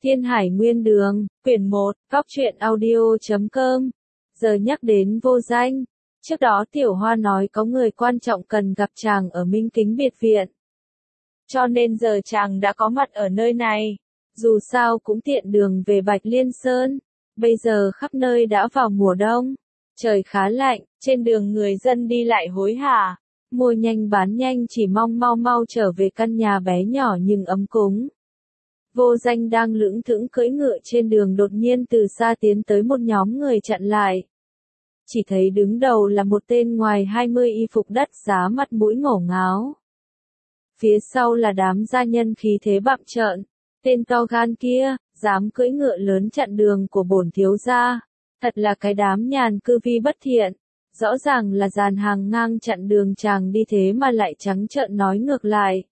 Thiên Hải Nguyên Đường, quyển 1, góc truyện audio.com. Giờ nhắc đến Vô Danh. Trước đó Tiểu Hoa nói có người quan trọng cần gặp chàng ở Minh Kính biệt viện. Cho nên giờ chàng đã có mặt ở nơi này. Dù sao cũng tiện đường về Bạch Liên Sơn. Bây giờ khắp nơi đã vào mùa đông. Trời khá lạnh, trên đường người dân đi lại hối hả. Mua nhanh bán nhanh chỉ mong mau trở về căn nhà bé nhỏ nhưng ấm cúng. Vô Danh đang lững thững cưỡi ngựa trên đường đột nhiên từ xa tiến tới một nhóm người chặn lại. Chỉ thấy đứng đầu là một tên ngoài 20 y phục đắt giá mặt mũi ngổ ngáo. Phía sau là đám gia nhân khí thế bặm trợn. Tên to gan kia, dám cưỡi ngựa lớn chặn đường của bổn thiếu gia. Thật là cái đám nhàn cư vi bất thiện. Rõ ràng là dàn hàng ngang chặn đường chàng đi thế mà lại trắng trợn nói ngược lại.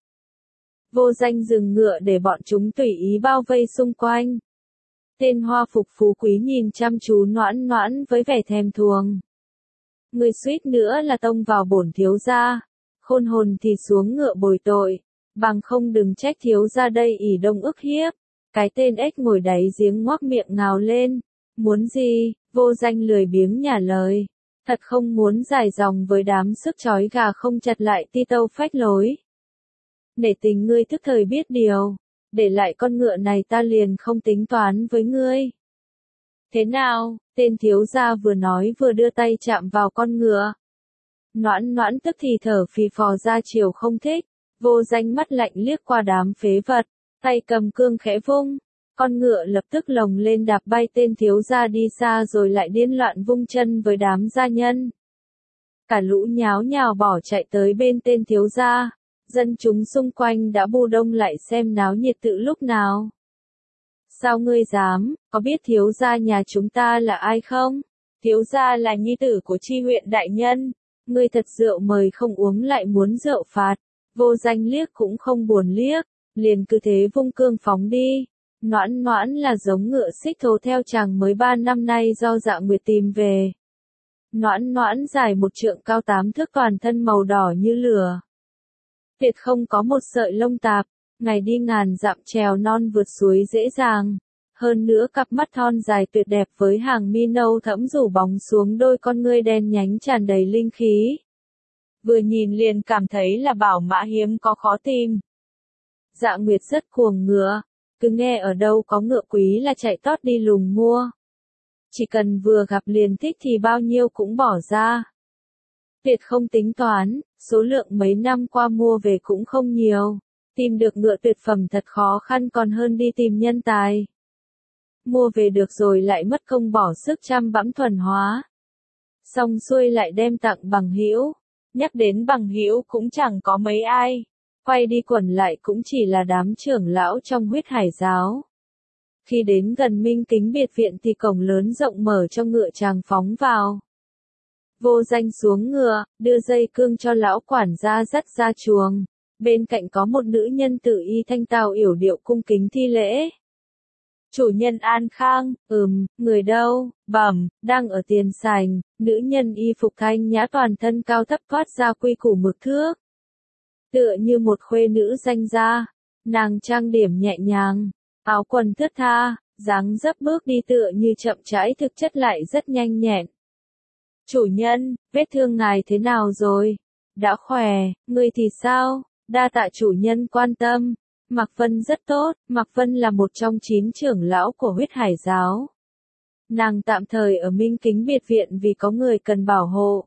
Vô Danh dừng ngựa để bọn chúng tùy ý bao vây xung quanh. Tên hoa phục phú quý nhìn chăm chú Noãn Noãn với vẻ thèm thuồng. Người suýt nữa là tông vào bổn thiếu gia. Khôn hồn thì xuống ngựa bồi tội. Bằng không đừng trách thiếu gia đây ỷ đông ức hiếp. Cái tên ếch ngồi đáy giếng ngoác miệng ngào lên. Muốn gì? Vô Danh lười biếng nhả lời. Thật không muốn dài dòng với đám sức trói gà không chặt lại ti tâu phách lối. Nể tình ngươi thức thời biết điều, để lại con ngựa này ta liền không tính toán với ngươi. Thế nào? Tên thiếu gia vừa nói vừa đưa tay chạm vào con ngựa. Noãn Noãn tức thì thở phì phò ra chiều không thích. Vô Danh mắt lạnh liếc qua đám phế vật, tay cầm cương khẽ vung. Con ngựa lập tức lồng lên đạp bay tên thiếu gia đi xa rồi lại điên loạn vung chân với đám gia nhân. Cả lũ nháo nhào bỏ chạy tới bên tên thiếu gia. Dân chúng xung quanh đã bu đông lại xem náo nhiệt từ lúc nào. Sao ngươi dám, có biết thiếu gia nhà chúng ta là ai không? Thiếu gia là nhi tử của Chi huyện đại nhân. Ngươi thật rượu mời không uống lại muốn rượu phạt. Vô Danh liếc cũng không buồn liếc, liền cứ thế vung cương phóng đi. Noãn Noãn là giống ngựa xích thố theo chàng mới 3 năm nay do Dạ Nguyệt tìm về. Noãn Noãn dài 1 trượng cao 8 thước toàn thân màu đỏ như lửa. Tuyệt không có một sợi lông tạp, ngày đi ngàn dặm trèo non vượt suối dễ dàng. Hơn nữa cặp mắt thon dài tuyệt đẹp với hàng mi nâu thẫm rủ bóng xuống đôi con ngươi đen nhánh tràn đầy linh khí. Vừa nhìn liền cảm thấy là bảo mã hiếm có khó tìm. Dạ Nguyệt rất cuồng ngựa, cứ nghe ở đâu có ngựa quý là chạy tót đi lùng mua. Chỉ cần vừa gặp liền thích thì bao nhiêu cũng bỏ ra. Tuyệt không tính toán, số lượng mấy năm qua mua về cũng không nhiều. Tìm được ngựa tuyệt phẩm thật khó khăn còn hơn đi tìm nhân tài. Mua về được rồi lại mất công bỏ sức chăm bẵm thuần hóa. Xong xuôi lại đem tặng bằng hữu. Nhắc đến bằng hữu cũng chẳng có mấy ai. Quay đi quẩn lại cũng chỉ là đám trưởng lão trong Huyết Hải giáo. Khi đến gần Minh Kính biệt viện thì cổng lớn rộng mở cho ngựa chàng phóng vào. Vô Danh xuống ngựa, đưa dây cương cho lão quản gia dắt ra chuồng. Bên cạnh có một nữ nhân tự y thanh tao yểu điệu cung kính thi lễ. Chủ nhân An Khang, người đâu? Bẩm, đang ở tiền sảnh. Nữ nhân y phục thanh nhã toàn thân cao thấp thoát ra quy củ mực thước. Tựa như một khuê nữ danh gia. Nàng trang điểm nhẹ nhàng, áo quần thướt tha, dáng dấp bước đi tựa như chậm rãi thực chất lại rất nhanh nhẹn. Chủ nhân, vết thương ngài thế nào rồi? Đã khỏe, người thì sao? Đa tạ chủ nhân quan tâm. Mạc Vân rất tốt, Mạc Vân là một trong 9 trưởng lão của Huyết Hải giáo. Nàng tạm thời ở Minh Kính biệt viện vì có người cần bảo hộ.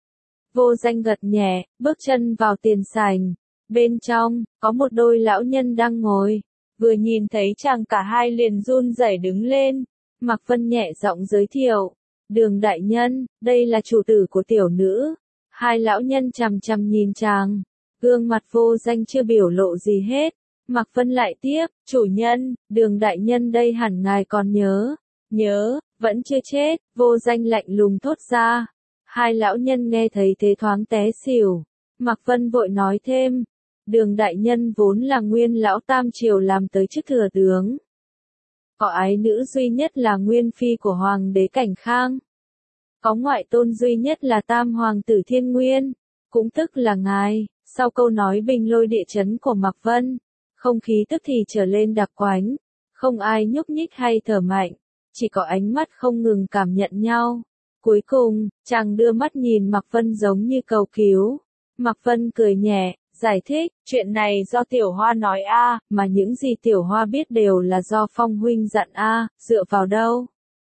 Vô Danh gật nhẹ, bước chân vào tiền sảnh. Bên trong, có một đôi lão nhân đang ngồi. Vừa nhìn thấy chàng cả hai liền run rẩy đứng lên. Mạc Vân nhẹ giọng giới thiệu. Đường đại nhân, đây là chủ tử của tiểu nữ. Hai lão nhân chằm chằm nhìn chàng. Gương mặt Vô Danh chưa biểu lộ gì hết. Mạc Vân lại tiếp, chủ nhân, Đường đại nhân đây hẳn ngài còn nhớ. Nhớ, vẫn chưa chết, Vô Danh lạnh lùng thốt ra. Hai lão nhân nghe thấy thế thoáng té xỉu. Mạc Vân vội nói thêm. Đường đại nhân vốn là nguyên lão tam triều làm tới chức thừa tướng. Có ái nữ duy nhất là nguyên phi của hoàng đế Cảnh Khang. Có ngoại tôn duy nhất là tam hoàng tử Thiên Nguyên, cũng tức là ngài. Sau câu nói bình lôi địa chấn của Mạc Vân, không khí tức thì trở lên đặc quánh. Không ai nhúc nhích hay thở mạnh, chỉ có ánh mắt không ngừng cảm nhận nhau. Cuối cùng, chàng đưa mắt nhìn Mạc Vân giống như cầu cứu. Mạc Vân cười nhẹ, giải thích, chuyện này do Tiểu Hoa nói a, mà những gì Tiểu Hoa biết đều là do Phong huynh dặn a, dựa vào đâu?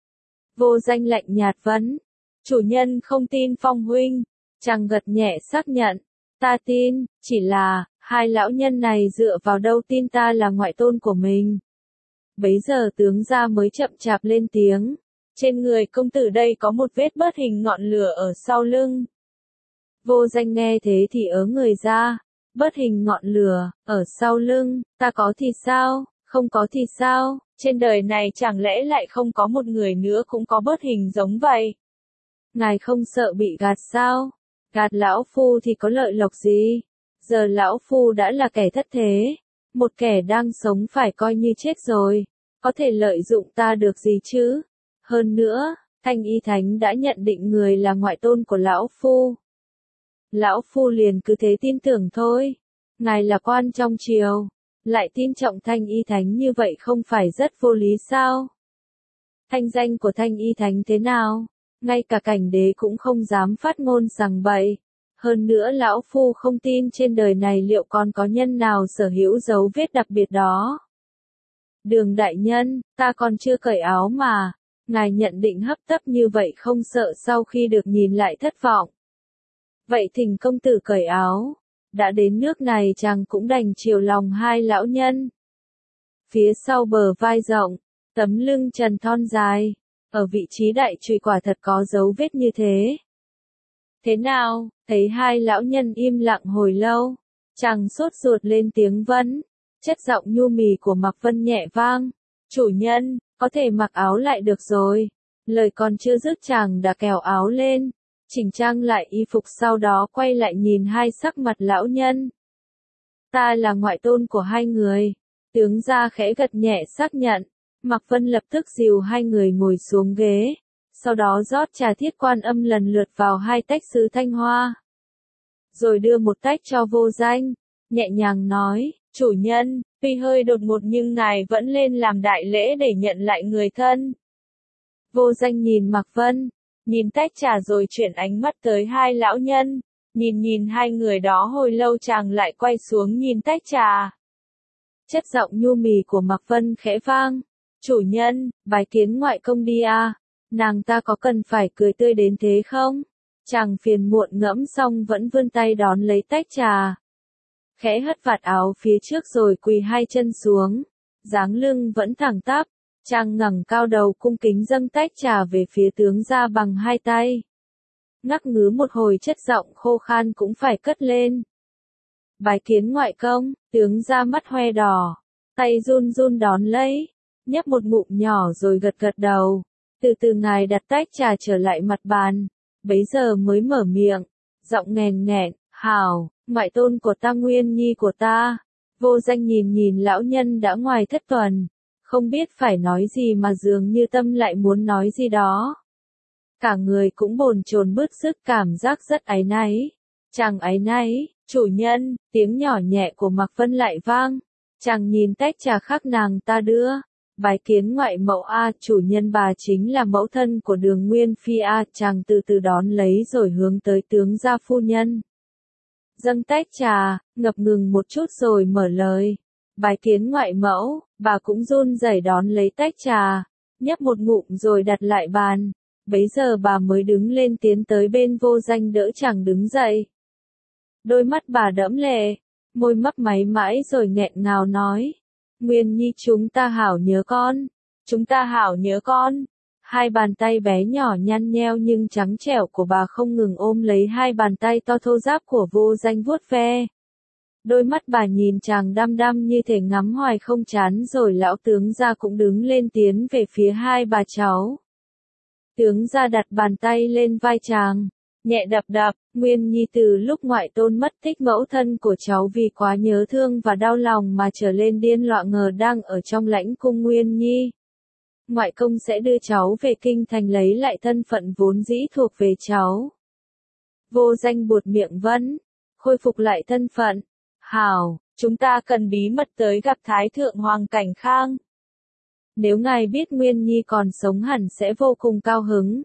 Vô Danh lạnh nhạt vấn, chủ nhân không tin Phong huynh. Chàng gật nhẹ xác nhận, ta tin, chỉ là, hai lão nhân này dựa vào đâu tin ta là ngoại tôn của mình. Bấy giờ tướng gia mới chậm chạp lên tiếng, trên người công tử đây có một vết bớt hình ngọn lửa ở sau lưng. Vô Danh nghe thế thì ớ người ra, bớt hình ngọn lửa, ở sau lưng, ta có thì sao, không có thì sao, trên đời này chẳng lẽ lại không có một người nữa cũng có bớt hình giống vậy? Ngài không sợ bị gạt sao? Gạt lão phu thì có lợi lộc gì? Giờ lão phu đã là kẻ thất thế, một kẻ đang sống phải coi như chết rồi, có thể lợi dụng ta được gì chứ? Hơn nữa, Thanh Y Thánh đã nhận định người là ngoại tôn của lão phu. Lão phu liền cứ thế tin tưởng thôi. Ngài là quan trong triều, lại tin trọng Thanh Y Thánh như vậy không phải rất vô lý sao? Thanh danh của Thanh Y Thánh thế nào? Ngay cả cảnh đế cũng không dám phát ngôn rằng bậy. Hơn nữa lão phu không tin trên đời này liệu còn có nhân nào sở hữu dấu vết đặc biệt đó. Đường đại nhân, ta còn chưa cởi áo mà. Ngài nhận định hấp tấp như vậy không sợ sau khi được nhìn lại thất vọng. Vậy thỉnh công tử cởi áo. Đã đến nước này chàng cũng đành chiều lòng hai lão nhân. Phía sau bờ vai rộng, tấm lưng trần thon dài, ở vị trí đại chùy quả thật có dấu vết như thế. Thế nào, thấy hai lão nhân im lặng hồi lâu, chàng sốt ruột lên tiếng vấn, chất giọng nhu mì của Mạc Vân nhẹ vang, chủ nhân, có thể mặc áo lại được rồi. Lời còn chưa dứt chàng đã kéo áo lên, chỉnh trang lại y phục sau đó quay lại nhìn hai sắc mặt lão nhân. Ta là ngoại tôn của hai người. Tướng gia khẽ gật nhẹ xác nhận, Mạc Vân lập tức dìu hai người ngồi xuống ghế, sau đó rót trà Thiết Quan Âm lần lượt vào hai tách sứ thanh hoa. Rồi đưa một tách cho Vô Danh, nhẹ nhàng nói, chủ nhân, tuy hơi đột ngột nhưng ngài vẫn lên làm đại lễ để nhận lại người thân. Vô Danh nhìn Mạc Vân, nhìn tách trà rồi chuyển ánh mắt tới hai lão nhân, nhìn hai người đó hồi lâu chàng lại quay xuống nhìn tách trà. Chất giọng nhu mì của Mạc Vân khẽ vang, chủ nhân, bái kiến ngoại công đi à, nàng ta có cần phải cười tươi đến thế không? Chàng phiền muộn ngẫm xong vẫn vươn tay đón lấy tách trà. Khẽ hất vạt áo phía trước rồi quỳ hai chân xuống, dáng lưng vẫn thẳng tắp, chàng ngẩng cao đầu cung kính dâng tách trà về phía tướng gia bằng hai tay. Ngắc ngứ một hồi chất giọng khô khan cũng phải cất lên. Bái kiến ngoại công, tướng gia mắt hoe đỏ, tay run run đón lấy, nhấp một ngụm nhỏ rồi gật gật đầu. Từ từ ngài đặt tách trà trở lại mặt bàn, bấy giờ mới mở miệng, giọng nghèn nghẹn, hảo, ngoại tôn của ta Nguyên Nhi của ta. Vô Danh nhìn lão nhân đã ngoài thất tuần, không biết phải nói gì mà dường như tâm lại muốn nói gì đó. Cả người cũng bồn chồn bứt rứt cảm giác rất áy náy. Chàng áy náy, chủ nhân, tiếng nhỏ nhẹ của Mạc Vân lại vang. Chàng nhìn tách trà khác nàng ta đưa. Bái kiến ngoại mẫu a, chủ nhân bà chính là mẫu thân của Đường Nguyên Phi a, chàng từ từ đón lấy rồi hướng tới tướng gia phu nhân. Dâng tách trà, ngập ngừng một chút rồi mở lời. Bái kiến ngoại mẫu, bà cũng run rẩy đón lấy tách trà, nhấp một ngụm rồi đặt lại bàn. Bấy giờ bà mới đứng lên tiến tới bên Vô Danh đỡ chàng đứng dậy. Đôi mắt bà đẫm lệ, môi mấp máy mãi rồi nghẹn ngào nói. Nguyên Nhi chúng ta hảo nhớ con, chúng ta hảo nhớ con. Hai bàn tay bé nhỏ nhăn nheo nhưng trắng trẻo của bà không ngừng ôm lấy hai bàn tay to thô ráp của Vô Danh vuốt ve. Đôi mắt bà nhìn chàng đăm đăm như thể ngắm hoài không chán rồi lão tướng gia cũng đứng lên tiến về phía hai bà cháu. Tướng gia đặt bàn tay lên vai chàng, nhẹ đập đập, Nguyên Nhi từ lúc ngoại tôn mất tích mẫu thân của cháu vì quá nhớ thương và đau lòng mà trở lên điên loạn ngờ đang ở trong lãnh cung Nguyên Nhi. Ngoại công sẽ đưa cháu về kinh thành lấy lại thân phận vốn dĩ thuộc về cháu. Vô Danh buột miệng vấn, khôi phục lại thân phận. Hảo, chúng ta cần bí mật tới gặp Thái Thượng Hoàng Cảnh Khang. Nếu ngài biết Nguyên Nhi còn sống hẳn sẽ vô cùng cao hứng.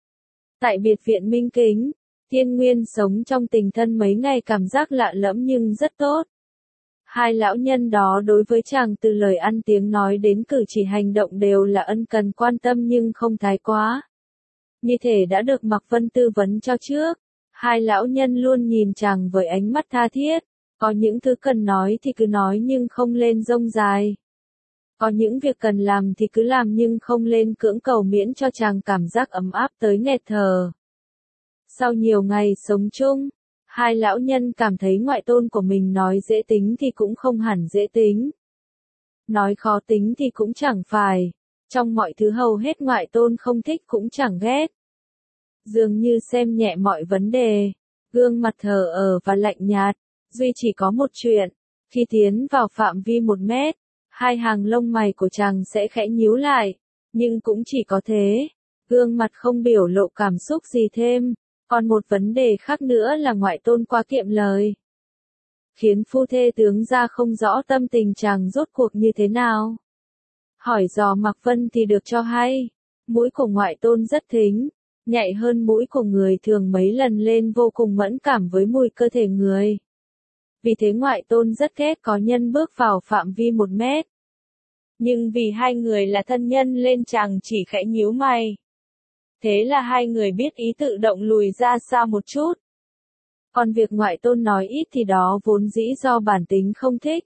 Tại biệt viện Minh Kính, Thiên Nguyên sống trong tình thân mấy ngày cảm giác lạ lẫm nhưng rất tốt. Hai lão nhân đó đối với chàng từ lời ăn tiếng nói đến cử chỉ hành động đều là ân cần quan tâm nhưng không thái quá. Như thể đã được Mạc Vân tư vấn cho trước, hai lão nhân luôn nhìn chàng với ánh mắt tha thiết, có những thứ cần nói thì cứ nói nhưng không lên rông dài. Có những việc cần làm thì cứ làm nhưng không lên cưỡng cầu miễn cho chàng cảm giác ấm áp tới nghẹt thở. Sau nhiều ngày sống chung, hai lão nhân cảm thấy ngoại tôn của mình nói dễ tính thì cũng không hẳn dễ tính. Nói khó tính thì cũng chẳng phải, trong mọi thứ hầu hết ngoại tôn không thích cũng chẳng ghét. Dường như xem nhẹ mọi vấn đề, gương mặt thờ ơ và lạnh nhạt, duy chỉ có một chuyện, khi tiến vào phạm vi 1 mét, hai hàng lông mày của chàng sẽ khẽ nhíu lại, nhưng cũng chỉ có thế, gương mặt không biểu lộ cảm xúc gì thêm. Còn một vấn đề khác nữa là ngoại tôn quá kiệm lời, khiến phu thê tướng gia không rõ tâm tình chàng rốt cuộc như thế nào. Hỏi dò Mạc Vân thì được cho hay, mũi của ngoại tôn rất thính, nhạy hơn mũi của người thường mấy lần lên vô cùng mẫn cảm với mùi cơ thể người. Vì thế ngoại tôn rất ghét có nhân bước vào phạm vi 1 mét. Nhưng vì hai người là thân nhân nên chàng chỉ khẽ nhíu mày. Thế là hai người biết ý tự động lùi ra xa một chút. Còn việc ngoại tôn nói ít thì đó vốn dĩ do bản tính không thích.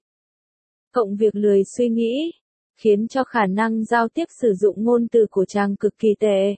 Cộng việc lười suy nghĩ, khiến cho khả năng giao tiếp sử dụng ngôn từ của chàng cực kỳ tệ.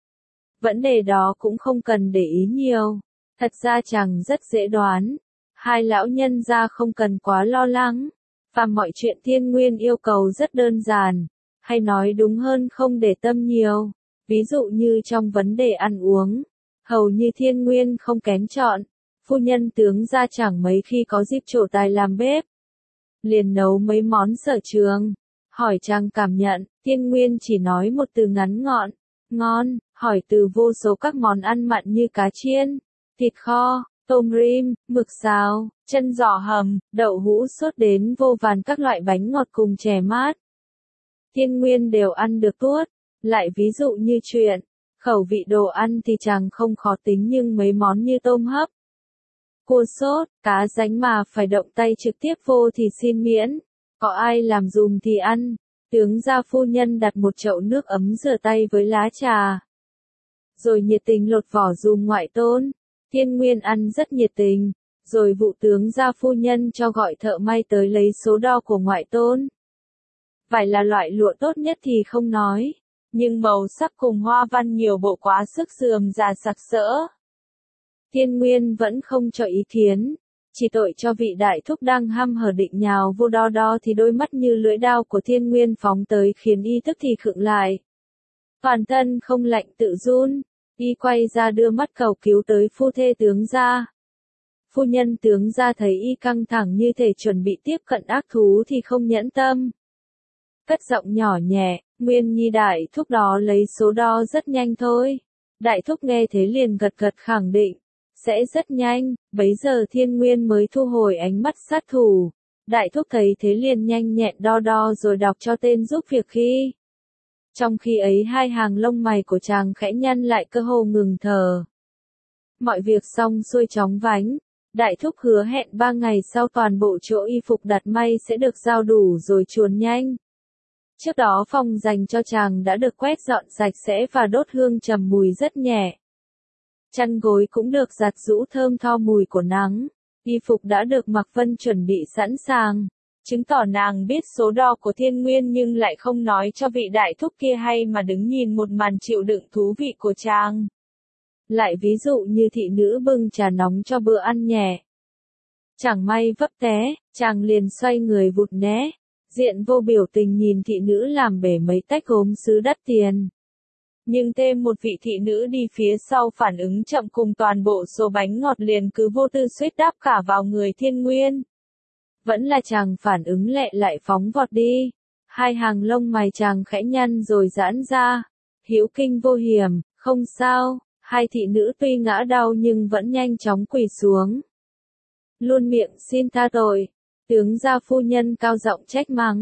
Vấn đề đó cũng không cần để ý nhiều, thật ra chàng rất dễ đoán. Hai lão nhân gia không cần quá lo lắng, và mọi chuyện Thiên Nguyên yêu cầu rất đơn giản, hay nói đúng hơn không để tâm nhiều. Ví dụ như trong vấn đề ăn uống, hầu như Thiên Nguyên không kén chọn, phu nhân tướng gia chẳng mấy khi có dịp trổ tài làm bếp. Liền nấu mấy món sở trường, hỏi chàng cảm nhận, Thiên Nguyên chỉ nói một từ ngắn gọn, ngon, hỏi từ vô số các món ăn mặn như cá chiên, thịt kho, tôm rim, mực xào, chân giò hầm, đậu hũ sốt đến vô vàn các loại bánh ngọt cùng chè mát. Thiên Nguyên đều ăn được tuốt. Lại ví dụ như chuyện, khẩu vị đồ ăn thì chàng không khó tính nhưng mấy món như tôm hấp, cua sốt, cá ránh mà phải động tay trực tiếp vô thì xin miễn, có ai làm dùm thì ăn. Tướng gia phu nhân đặt một chậu nước ấm rửa tay với lá trà, rồi nhiệt tình lột vỏ dùm ngoại tôn. Thiên Nguyên ăn rất nhiệt tình, rồi vụ tướng gia phu nhân cho gọi thợ may tới lấy số đo của ngoại tôn. Vải là loại lụa tốt nhất thì không nói, nhưng màu sắc cùng hoa văn nhiều bộ quá sức rườm rà sặc sỡ. Thiên Nguyên vẫn không cho ý kiến, chỉ tội cho vị đại thúc đang hăm hở định nhào vô đo đo thì đôi mắt như lưỡi dao của Thiên Nguyên phóng tới khiến y tức thì khựng lại. Toàn thân không lạnh tự run, y quay ra đưa mắt cầu cứu tới phu thê tướng gia. Phu nhân tướng gia thấy y căng thẳng như thể chuẩn bị tiếp cận ác thú thì không nhẫn tâm. Cất giọng nhỏ nhẹ, Nguyên Nhi đại thúc đó lấy số đo rất nhanh thôi. Đại thúc nghe thế liền gật gật khẳng định, sẽ rất nhanh. Bấy giờ Thiên Nguyên mới thu hồi ánh mắt sát thủ. Đại thúc thấy thế liền nhanh nhẹn đo đo rồi đọc cho tên giúp việc khi. Trong khi ấy hai hàng lông mày của chàng khẽ nhăn lại cơ hồ ngừng thở. Mọi việc xong xuôi chóng vánh. Đại thúc hứa hẹn 3 ngày sau toàn bộ chỗ y phục đặt may sẽ được giao đủ rồi chuồn nhanh. Trước đó phòng dành cho chàng đã được quét dọn sạch sẽ và đốt hương trầm mùi rất nhẹ. Chăn gối cũng được giặt giũ thơm tho mùi của nắng. Y phục đã được Mạc Vân chuẩn bị sẵn sàng, chứng tỏ nàng biết số đo của Thiên Nguyên nhưng lại không nói cho vị đại thúc kia hay mà đứng nhìn một màn chịu đựng thú vị của chàng. Lại ví dụ như thị nữ bưng trà nóng cho bữa ăn nhẹ. Chẳng may vấp té, chàng liền xoay người vụt né. Diện vô biểu tình nhìn thị nữ làm bể mấy tách gốm sứ đắt tiền. Nhưng thêm một vị thị nữ đi phía sau phản ứng chậm cùng toàn bộ số bánh ngọt liền cứ vô tư suýt đáp cả vào người Thiên Nguyên. Vẫn là chàng phản ứng lẹ lại phóng vọt đi. Hai hàng lông mày chàng khẽ nhăn rồi giãn ra. Hữu kinh vô hiểm, không sao. Hai thị nữ tuy ngã đau nhưng vẫn nhanh chóng quỳ xuống. Luôn miệng xin tha tội. Tướng gia phu nhân cao giọng trách mắng.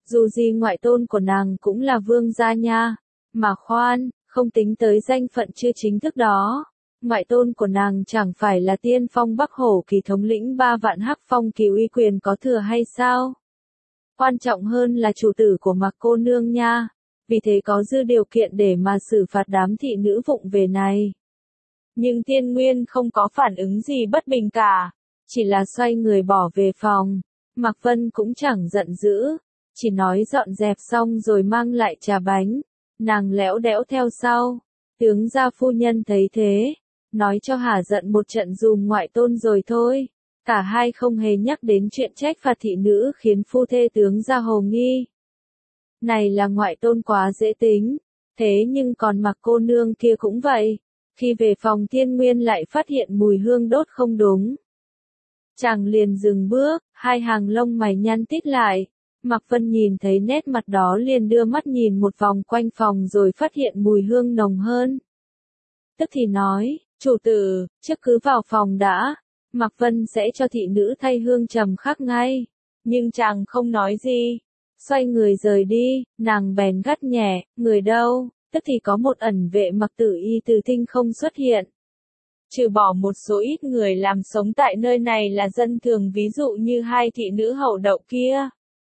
Dù gì ngoại tôn của nàng cũng là vương gia nha. Mà khoan, không tính tới danh phận chưa chính thức đó. Ngoại tôn của nàng chẳng phải là tiên phong Bắc Hổ Kỳ thống lĩnh 3 vạn hắc phong kỳ uy quyền có thừa hay sao? Quan trọng hơn là chủ tử của Mạc cô nương nha. Vì thế có dư điều kiện để mà xử phạt đám thị nữ vụng về này. Nhưng Tiên Nguyên không có phản ứng gì bất bình cả. Chỉ là xoay người bỏ về phòng. Mạc Vân cũng chẳng giận dữ. Chỉ nói dọn dẹp xong rồi mang lại trà bánh. Nàng lẽo đẽo theo sau. Tướng gia phu nhân thấy thế. Nói cho hả giận một trận dùm ngoại tôn rồi thôi. Cả hai không hề nhắc đến chuyện trách phạt thị nữ khiến phu thê tướng gia hồ nghi. Này là ngoại tôn quá dễ tính. Thế nhưng còn Mạc cô nương kia cũng vậy. Khi về phòng Tiên Nguyên lại phát hiện mùi hương đốt không đúng. Chàng liền dừng bước, hai hàng lông mày nhăn tít lại. Mạc Vân nhìn thấy nét mặt đó liền đưa mắt nhìn một vòng quanh phòng rồi phát hiện mùi hương nồng hơn. Tức thì nói, chủ tử, trước cứ vào phòng đã. Mạc Vân sẽ cho thị nữ thay hương trầm khác ngay. Nhưng chàng không nói gì. Xoay người rời đi, nàng bèn gắt nhẹ, người đâu, tức thì có một ẩn vệ mặc tử y từ Tinh không xuất hiện. Trừ bỏ một số ít người làm sống tại nơi này là dân thường ví dụ như hai thị nữ hậu đậu kia.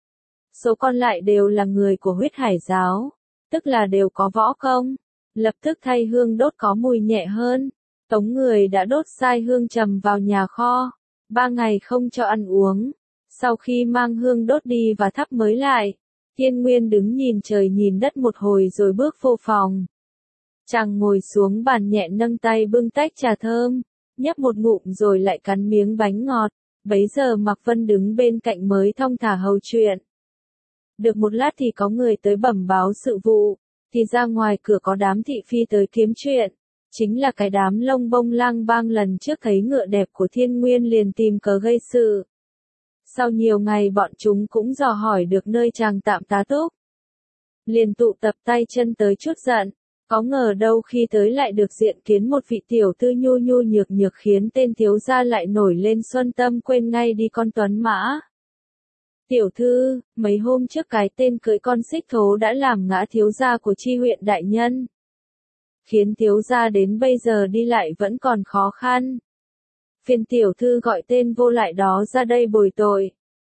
Số còn lại đều là người của huyết hải giáo, tức là đều có võ công. Lập tức thay hương đốt có mùi nhẹ hơn. Tống người đã đốt sai hương trầm vào nhà kho. 3 ngày không cho ăn uống. Sau khi mang hương đốt đi và thắp mới lại, Tiên Nguyên đứng nhìn trời nhìn đất một hồi rồi bước vô phòng. Chàng ngồi xuống bàn nhẹ nâng tay bưng tách trà thơm, nhấp một ngụm rồi lại cắn miếng bánh ngọt. Bấy giờ Mạc Vân đứng bên cạnh mới thong thả hầu chuyện. Được một lát thì có người tới bẩm báo sự vụ, thì ra ngoài cửa có đám thị phi tới kiếm chuyện. Chính là cái đám lông bông lang bang lần trước thấy ngựa đẹp của Thiên Nguyên liền tìm cớ gây sự. Sau nhiều ngày bọn chúng cũng dò hỏi được nơi chàng tạm tá túc. Liền tụ tập tay chân tới chút giận, có ngờ đâu khi tới lại được diện kiến một vị tiểu tư nhu nhu nhược nhược khiến tên thiếu gia lại nổi lên xuân tâm quên ngay đi con tuấn mã. Tiểu thư, mấy hôm trước cái tên cưỡi con xích thố đã làm ngã thiếu gia của chi huyện đại nhân. Khiến thiếu gia đến bây giờ đi lại vẫn còn khó khăn. Phiền tiểu thư gọi tên vô lại đó ra đây bồi tội.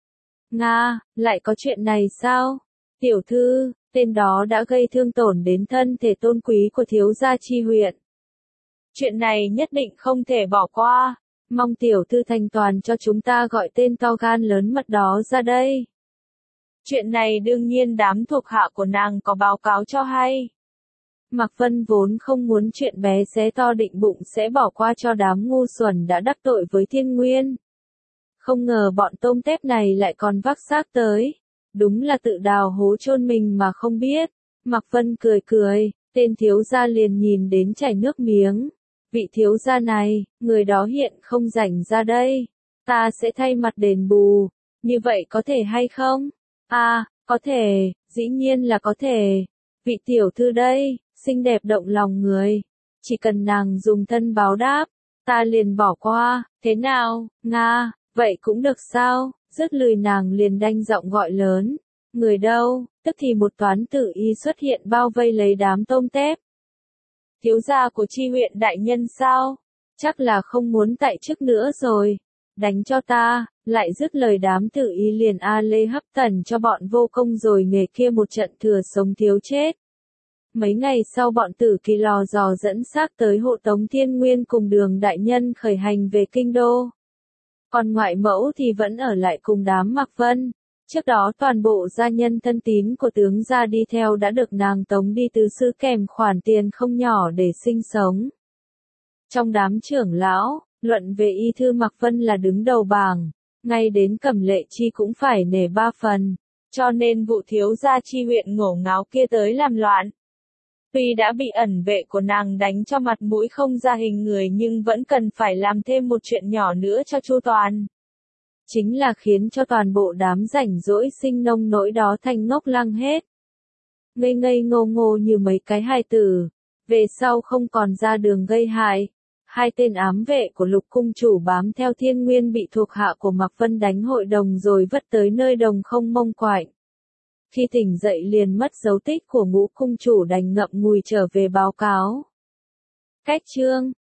Nga, lại có chuyện này sao? Tiểu thư, tên đó đã gây thương tổn đến thân thể tôn quý của thiếu gia chi huyện. Chuyện này nhất định không thể bỏ qua. Mong tiểu thư thành toàn cho chúng ta gọi tên to gan lớn mật đó ra đây. Chuyện này đương nhiên đám thuộc hạ của nàng có báo cáo cho hay. Mạc Vân vốn không muốn chuyện bé xé to định bụng sẽ bỏ qua cho đám ngu xuẩn đã đắc tội với Thiên Nguyên. Không ngờ bọn tôm tép này lại còn vác xác tới. Đúng là tự đào hố chôn mình mà không biết. Mạc Vân cười cười, tên thiếu gia liền nhìn đến chảy nước miếng. Vị thiếu gia này, người đó hiện không rảnh ra đây. Ta sẽ thay mặt đền bù. Như vậy có thể hay không? À, có thể, dĩ nhiên là có thể. Vị tiểu thư đây, xinh đẹp động lòng người. Chỉ cần nàng dùng thân báo đáp, ta liền bỏ qua, thế nào, Nga, vậy cũng được sao? Dứt lời nàng liền đanh giọng gọi lớn. Người đâu, tức thì một toán tử y xuất hiện bao vây lấy đám tôm tép. Thiếu gia của chi huyện đại nhân sao? Chắc là không muốn tại chức nữa rồi. Đánh cho ta, lại dứt lời đám tử y liền lê hấp tần cho bọn vô công rồi nghề kia một trận thừa sống thiếu chết. Mấy ngày sau bọn tử kỳ lò dò dẫn xác tới hộ tống Thiên Nguyên cùng Đường đại nhân khởi hành về kinh đô. Còn ngoại mẫu thì vẫn ở lại cùng đám Mạc Vân. Trước đó toàn bộ gia nhân thân tín của tướng gia đi theo đã được nàng tống đi tứ xứ kèm khoản tiền không nhỏ để sinh sống. Trong đám trưởng lão, luận về y thư Mạc Vân là đứng đầu bảng, ngay đến Cẩm Lệ Chi cũng phải nể 3 phần, cho nên vụ thiếu gia chi huyện ngổ ngáo kia tới làm loạn. Tuy đã bị ẩn vệ của nàng đánh cho mặt mũi không ra hình người nhưng vẫn cần phải làm thêm một chuyện nhỏ nữa cho chu toàn. Chính là khiến cho toàn bộ đám rảnh rỗi sinh nông nỗi đó thành ngốc lăng hết. Ngây ngây ngô ngô như mấy cái hài tử, về sau không còn ra đường gây hại. Hai tên ám vệ của Lục cung chủ bám theo Thiên Nguyên bị thuộc hạ của Mạc Vân đánh hội đồng rồi vất tới nơi đồng không mông quạnh. Khi tỉnh dậy liền mất dấu tích của Ngũ cung chủ đành ngậm ngùi trở về báo cáo. Cách chương